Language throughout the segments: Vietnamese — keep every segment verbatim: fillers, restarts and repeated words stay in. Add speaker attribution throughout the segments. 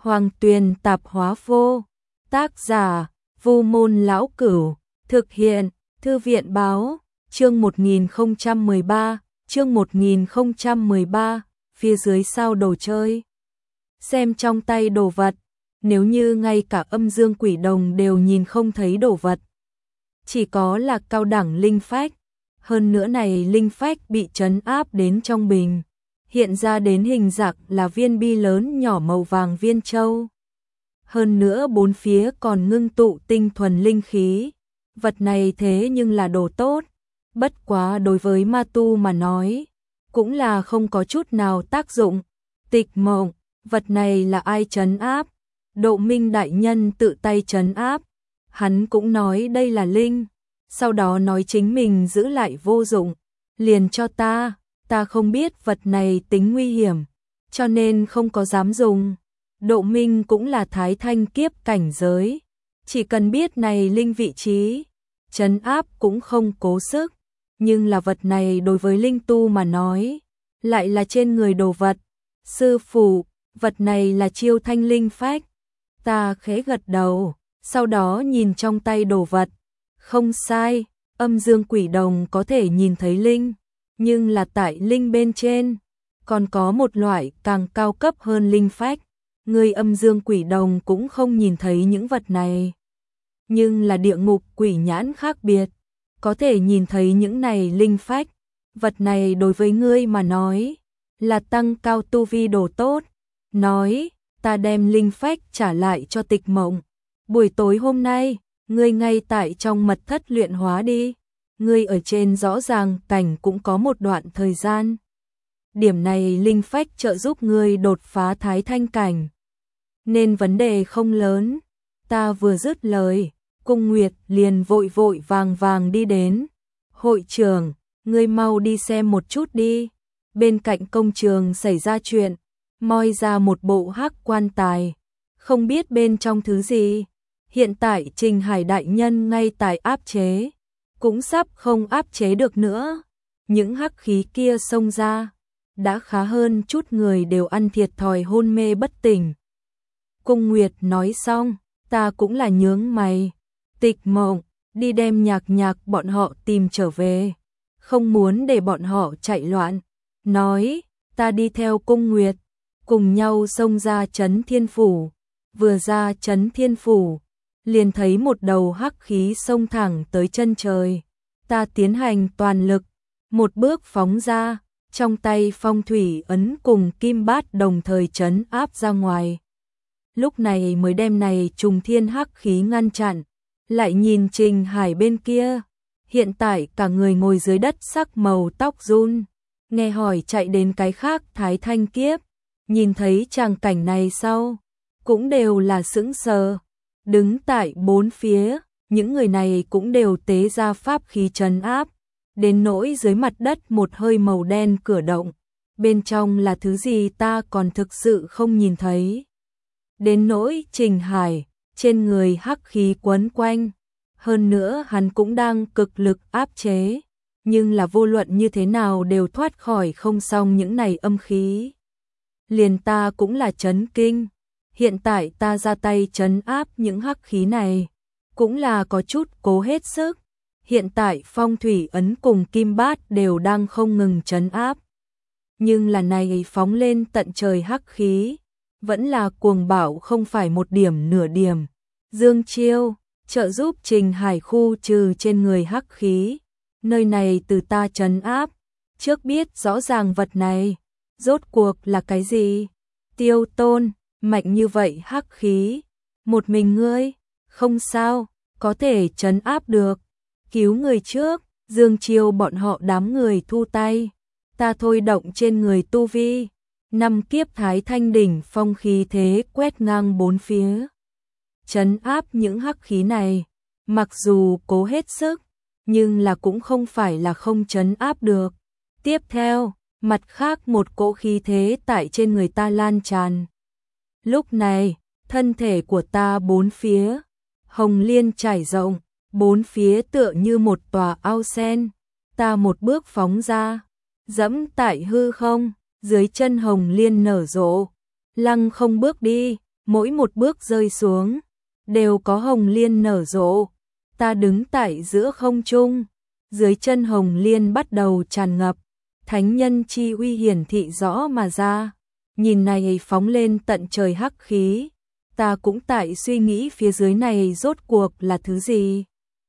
Speaker 1: Hoàng Tuyền Tạp Hóa Vô. Tác giả: Vu Môn Lão Cửu. Thực hiện: Thư viện Báo. Chương một nghìn không trăm mười ba, chương một nghìn không trăm mười ba, phía dưới sao đồ chơi. Xem trong tay đồ vật, nếu như ngay cả âm dương quỷ đồng đều nhìn không thấy đồ vật. Chỉ có là cao đẳng linh phách, hơn nữa này linh phách bị trấn áp đến trong bình, hiện ra đến hình dạng là viên bi lớn nhỏ màu vàng viên châu. Hơn nữa bốn phía còn ngưng tụ tinh thuần linh khí, vật này thế nhưng là đồ tốt, bất quá đối với ma tu mà nói, cũng là không có chút nào tác dụng. Tịch Mộng, vật này là ai trấn áp? Độ Minh đại nhân tự tay trấn áp, hắn cũng nói đây là linh, sau đó nói chính mình giữ lại vô dụng, liền cho ta, ta không biết vật này tính nguy hiểm, cho nên không có dám dùng. Độ Minh cũng là thái thanh kiếp cảnh giới, chỉ cần biết này linh vị trí, trấn áp cũng không cố sức, nhưng là vật này đối với linh tu mà nói, lại là trên người đồ vật. Sư phụ, vật này là chiêu thanh linh phách. Ta khẽ gật đầu, sau đó nhìn trong tay đồ vật. Không sai, âm dương quỷ đồng có thể nhìn thấy linh, nhưng là tại linh bên trên, còn có một loại càng cao cấp hơn linh phách. Người âm dương quỷ đồng cũng không nhìn thấy những vật này. Nhưng là địa ngục quỷ nhãn khác biệt, có thể nhìn thấy những này linh phách. Vật này đối với ngươi mà nói, là tăng cao tu vi đồ tốt. Nói, ta đem linh phách trả lại cho Tịch Mộng. Buổi tối hôm nay, ngươi ngay tại trong mật thất luyện hóa đi. Ngươi ở trên rõ ràng cảnh cũng có một đoạn thời gian. Điểm này linh phách trợ giúp ngươi đột phá thái thanh cảnh, nên vấn đề không lớn. Ta vừa dứt lời, Cung Nguyệt liền vội vội vàng vàng đi đến. Hội trưởng, ngươi mau đi xem một chút đi. Bên cạnh công trường xảy ra chuyện, moi ra một bộ hắc quan tài, không biết bên trong thứ gì. Hiện tại Trình Hải đại nhân ngay tại áp chế, cũng sắp không áp chế được nữa. Những hắc khí kia xông ra, đã khá hơn chút người đều ăn thiệt thòi hôn mê bất tỉnh. Cung Nguyệt nói xong, ta cũng là nhướng mày. Tịch Mộng, đi đem Nhạc Nhạc bọn họ tìm trở về, không muốn để bọn họ chạy loạn. Nói, ta đi theo Cung Nguyệt, cùng nhau xông ra Trấn Thiên Phủ. Vừa ra Trấn Thiên Phủ, liền thấy một đầu hắc khí xông thẳng tới chân trời. Ta tiến hành toàn lực, một bước phóng ra, trong tay phong thủy ấn cùng kim bát đồng thời trấn áp ra ngoài. Lúc này mới đem này trùng thiên hắc khí ngăn chặn. Lại nhìn Trình Hải bên kia, hiện tại cả người ngồi dưới đất sắc màu tóc run, nghe hỏi chạy đến cái khác thái thanh kiếp, nhìn thấy tràng cảnh này sau, cũng đều là sững sờ. Đứng tại bốn phía, những người này cũng đều tế ra pháp khí trấn áp, đến nỗi dưới mặt đất một hơi màu đen cửa động, bên trong là thứ gì ta còn thực sự không nhìn thấy. Đến nỗi Trình Hải, trên người hắc khí quấn quanh, hơn nữa hắn cũng đang cực lực áp chế, nhưng là vô luận như thế nào đều thoát khỏi không xong những này âm khí. Liền ta cũng là chấn kinh, hiện tại ta ra tay trấn áp những hắc khí này, cũng là có chút cố hết sức. Hiện tại phong thủy ấn cùng kim bát đều đang không ngừng trấn áp, nhưng là này phóng lên tận trời hắc khí, vẫn là cuồng bạo không phải một điểm nửa điểm. Dương Chiêu, trợ giúp Trình Hải khu trừ trên người hắc khí, nơi này từ ta trấn áp, trước biết rõ ràng vật này, rốt cuộc là cái gì. Tiêu Tôn, mạnh như vậy hắc khí, một mình ngươi, không sao, có thể trấn áp được, cứu người trước. Dương Chiêu bọn họ đám người thu tay, ta thôi động trên người tu vi, năm kiếp thái thanh đỉnh phong khí thế quét ngang bốn phía, trấn áp những hắc khí này. Mặc dù cố hết sức, nhưng là cũng không phải là không trấn áp được. Tiếp theo, mặt khác một cỗ khí thế tại trên người ta lan tràn. Lúc này, thân thể của ta bốn phía, hồng liên trải rộng, bốn phía tựa như một tòa ao sen. Ta một bước phóng ra, dẫm tại hư không, dưới chân hồng liên nở rộ, lăng không bước đi, mỗi một bước rơi xuống, đều có hồng liên nở rộ. Ta đứng tại giữa không trung, dưới chân hồng liên bắt đầu tràn ngập, thánh nhân chi uy hiển thị rõ mà ra. Nhìn này phóng lên tận trời hắc khí, ta cũng tại suy nghĩ phía dưới này rốt cuộc là thứ gì.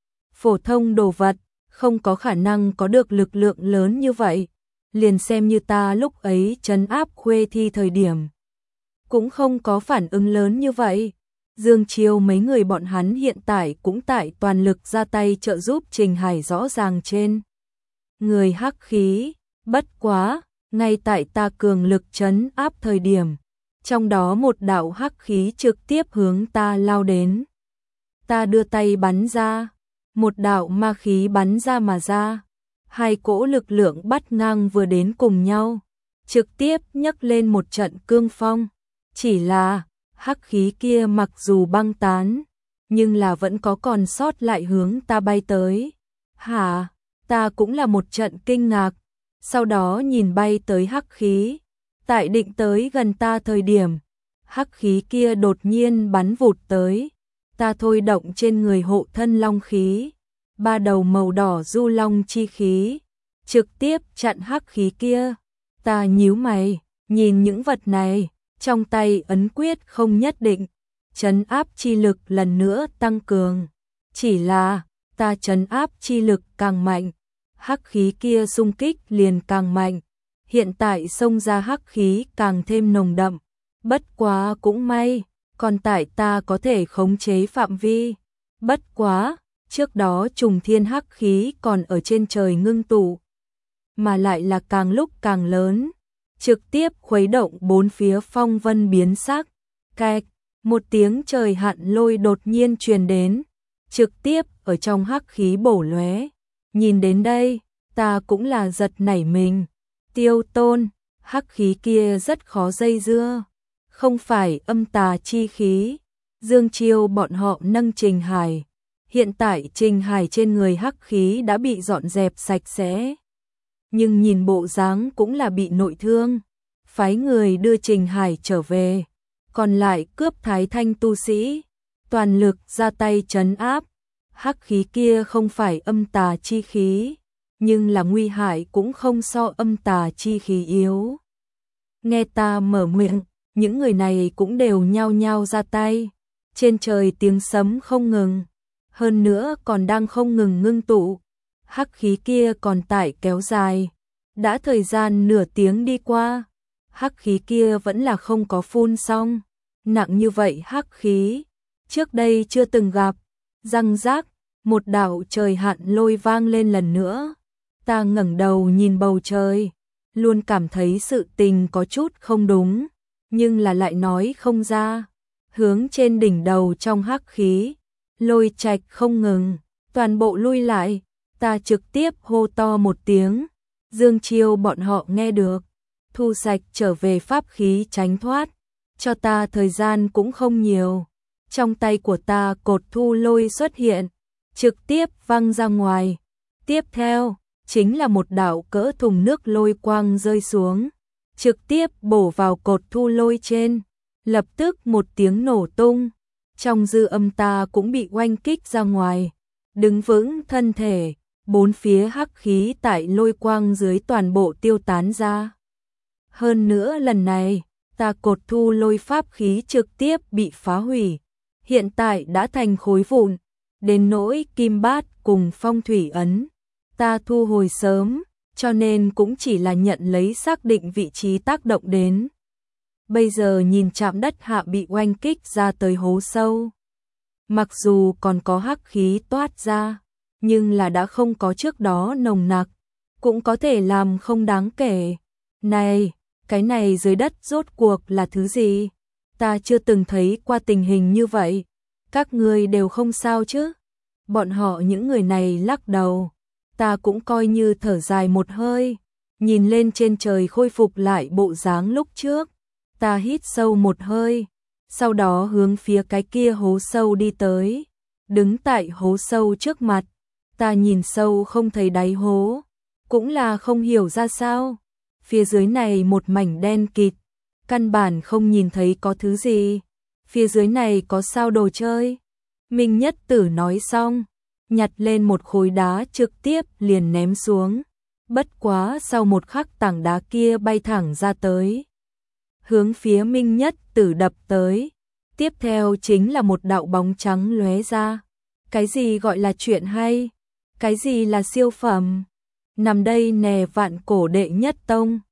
Speaker 1: Phổ thông đồ vật, không có khả năng có được lực lượng lớn như vậy. Liền xem như ta lúc ấy trấn áp Khuê Thi thời điểm, cũng không có phản ứng lớn như vậy. Dương Chiêu mấy người bọn hắn hiện tại cũng tại toàn lực ra tay trợ giúp Trình Hải rõ ràng trên người hắc khí. Bất quá, ngay tại ta cường lực trấn áp thời điểm, trong đó một đạo hắc khí trực tiếp hướng ta lao đến. Ta đưa tay bắn ra, một đạo ma khí bắn ra mà ra, hai cỗ lực lượng bắt ngang vừa đến cùng nhau, trực tiếp nhấc lên một trận cương phong. Chỉ là, hắc khí kia mặc dù băng tán, nhưng là vẫn có còn sót lại hướng ta bay tới. Hả? Ta cũng là một trận kinh ngạc, sau đó nhìn bay tới hắc khí, tại định tới gần ta thời điểm, hắc khí kia đột nhiên bắn vụt tới. Ta thôi động trên người hộ thân long khí, ba đầu màu đỏ du long chi khí, trực tiếp chặn hắc khí kia. Ta nhíu mày, nhìn những vật này, trong tay ấn quyết không nhất định, trấn áp chi lực lần nữa tăng cường. Chỉ là, ta trấn áp chi lực càng mạnh, hắc khí kia xung kích liền càng mạnh. Hiện tại xông ra hắc khí càng thêm nồng đậm. Bất quá cũng may, còn tại ta có thể khống chế phạm vi. Bất quá, trước đó trùng thiên hắc khí còn ở trên trời ngưng tụ, mà lại là càng lúc càng lớn, trực tiếp khuấy động bốn phía phong vân biến sắc. Cạch, một tiếng trời hạn lôi đột nhiên truyền đến, trực tiếp ở trong hắc khí bổ lóe. Nhìn đến đây, ta cũng là giật nảy mình. Tiêu Tôn, hắc khí kia rất khó dây dưa, không phải âm tà chi khí. Dương Chiêu bọn họ nâng Trình Hải, hiện tại Trình Hải trên người hắc khí đã bị dọn dẹp sạch sẽ, nhưng nhìn bộ dáng cũng là bị nội thương. Phái người đưa Trình Hải trở về, còn lại cướp Thái Thanh tu sĩ, toàn lực ra tay trấn áp. Hắc khí kia không phải âm tà chi khí, nhưng là nguy hại cũng không so âm tà chi khí yếu. Nghe ta mở miệng, những người này cũng đều nhao nhao ra tay. Trên trời tiếng sấm không ngừng, hơn nữa còn đang không ngừng ngưng tụ. Hắc khí kia còn tại kéo dài, đã thời gian nửa tiếng đi qua, hắc khí kia vẫn là không có phun xong. Nặng như vậy hắc khí, trước đây chưa từng gặp. Răng rác, một đạo trời hạn lôi vang lên lần nữa. Ta ngẩng đầu nhìn bầu trời, luôn cảm thấy sự tình có chút không đúng, nhưng là lại nói không ra. Hướng trên đỉnh đầu trong hắc khí, lôi trạch không ngừng, toàn bộ lui lại. Ta trực tiếp hô to một tiếng, Dương Chiêu bọn họ nghe được, thu sạch trở về pháp khí tránh thoát. Cho ta thời gian cũng không nhiều, trong tay của ta cột thu lôi xuất hiện, trực tiếp văng ra ngoài. Tiếp theo, chính là một đạo cỡ thùng nước lôi quang rơi xuống, trực tiếp bổ vào cột thu lôi trên. Lập tức một tiếng nổ tung, trong dư âm ta cũng bị oanh kích ra ngoài, đứng vững thân thể, bốn phía hắc khí tại lôi quang dưới toàn bộ tiêu tán ra. Hơn nữa lần này, ta cột thu lôi pháp khí trực tiếp bị phá hủy, hiện tại đã thành khối vụn, đến nỗi kim bát cùng phong thủy ấn, ta thu hồi sớm, cho nên cũng chỉ là nhận lấy xác định vị trí tác động đến. Bây giờ nhìn chạm đất hạ bị oanh kích ra tới hố sâu. Mặc dù còn có hắc khí toát ra, nhưng là đã không có trước đó nồng nặc, cũng có thể làm không đáng kể. Này, cái này dưới đất rốt cuộc là thứ gì? Ta chưa từng thấy qua tình hình như vậy. Các ngươi đều không sao chứ? Bọn họ những người này lắc đầu. Ta cũng coi như thở dài một hơi, nhìn lên trên trời khôi phục lại bộ dáng lúc trước. Ta hít sâu một hơi, sau đó hướng phía cái kia hố sâu đi tới. Đứng tại hố sâu trước mặt, ta nhìn sâu không thấy đáy hố, cũng là không hiểu ra sao. Phía dưới này một mảnh đen kịt, căn bản không nhìn thấy có thứ gì. phía dưới này có sao đồ chơi. Minh Nhất Tử nói xong, nhặt lên một khối đá trực tiếp liền ném xuống. Bất quá sau một khắc tảng đá kia bay thẳng ra tới, hướng phía Minh Nhất Tử đập tới. Tiếp theo chính là một đạo bóng trắng lóe ra. Cái gì gọi là chuyện hay? Cái gì là siêu phẩm? Nằm đây nè, Vạn Cổ đệ nhất tông,